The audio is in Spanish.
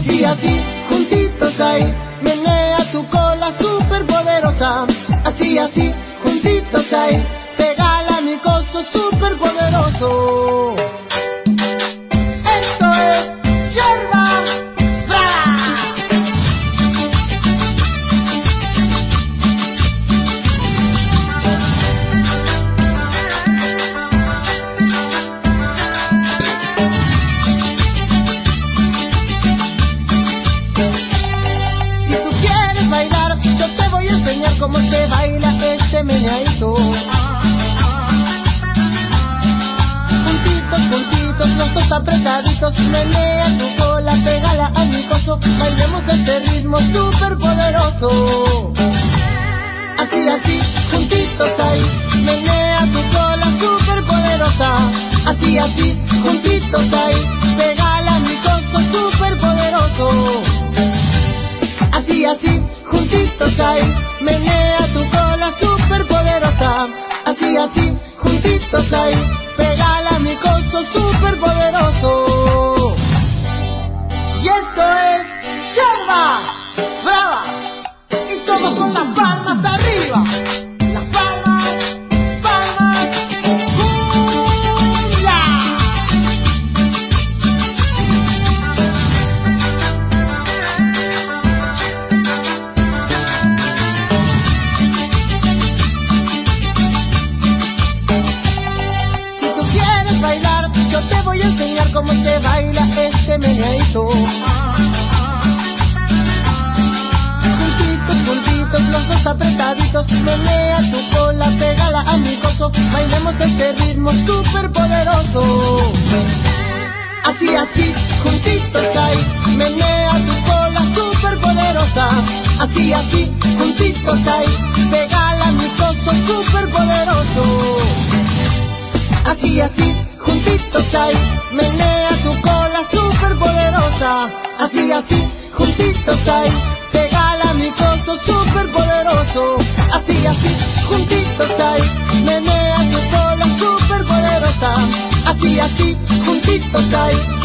Así, así, juntitos ahí, menea tu cola super poderosa. Así, así, juntitos ahí, pegala mi coso super poderoso. Esto es Yerba Brava. Si tú quieres bailar, yo te voy a enseñar cómo se baila este meneadito. Juntitos, juntitos, los dos apretaditos, menea tu cola, pégala a mi coso, bailemos este ritmo super poderoso. Así, así, juntitos ahí, menea tu cola super poderosa. Así, así, juntitos ahí, pégala a mi coso super poderoso. Así, así, juntitos ahí, menea tu cola super poderosa. Así, así, juntitos ahí, pégala a mi coso super poderoso. Y esto es Yerba Brava. Y todos con las palmas arriba. Las palmas, palmas, ¡hula! Si tú quieres bailar, yo te voy a enseñar cómo se baila este meneadito. Juntitos, juntitos, los dos apretaditos, menea tu cola, pégala a mi coso, bailemos este ritmo super poderoso. Así, así, juntitos ahí, menea tu cola super poderosa. Así, así, juntitos ahí, pégala a mi coso super poderoso. Así, así, juntitos ahí, menea tu cola super poderosa. Así, así, juntitos ahí, pégala a mi coso super poderoso. Así, así, juntitos ahí, menea tu cola super poderosa. Así, así, juntitos ahí,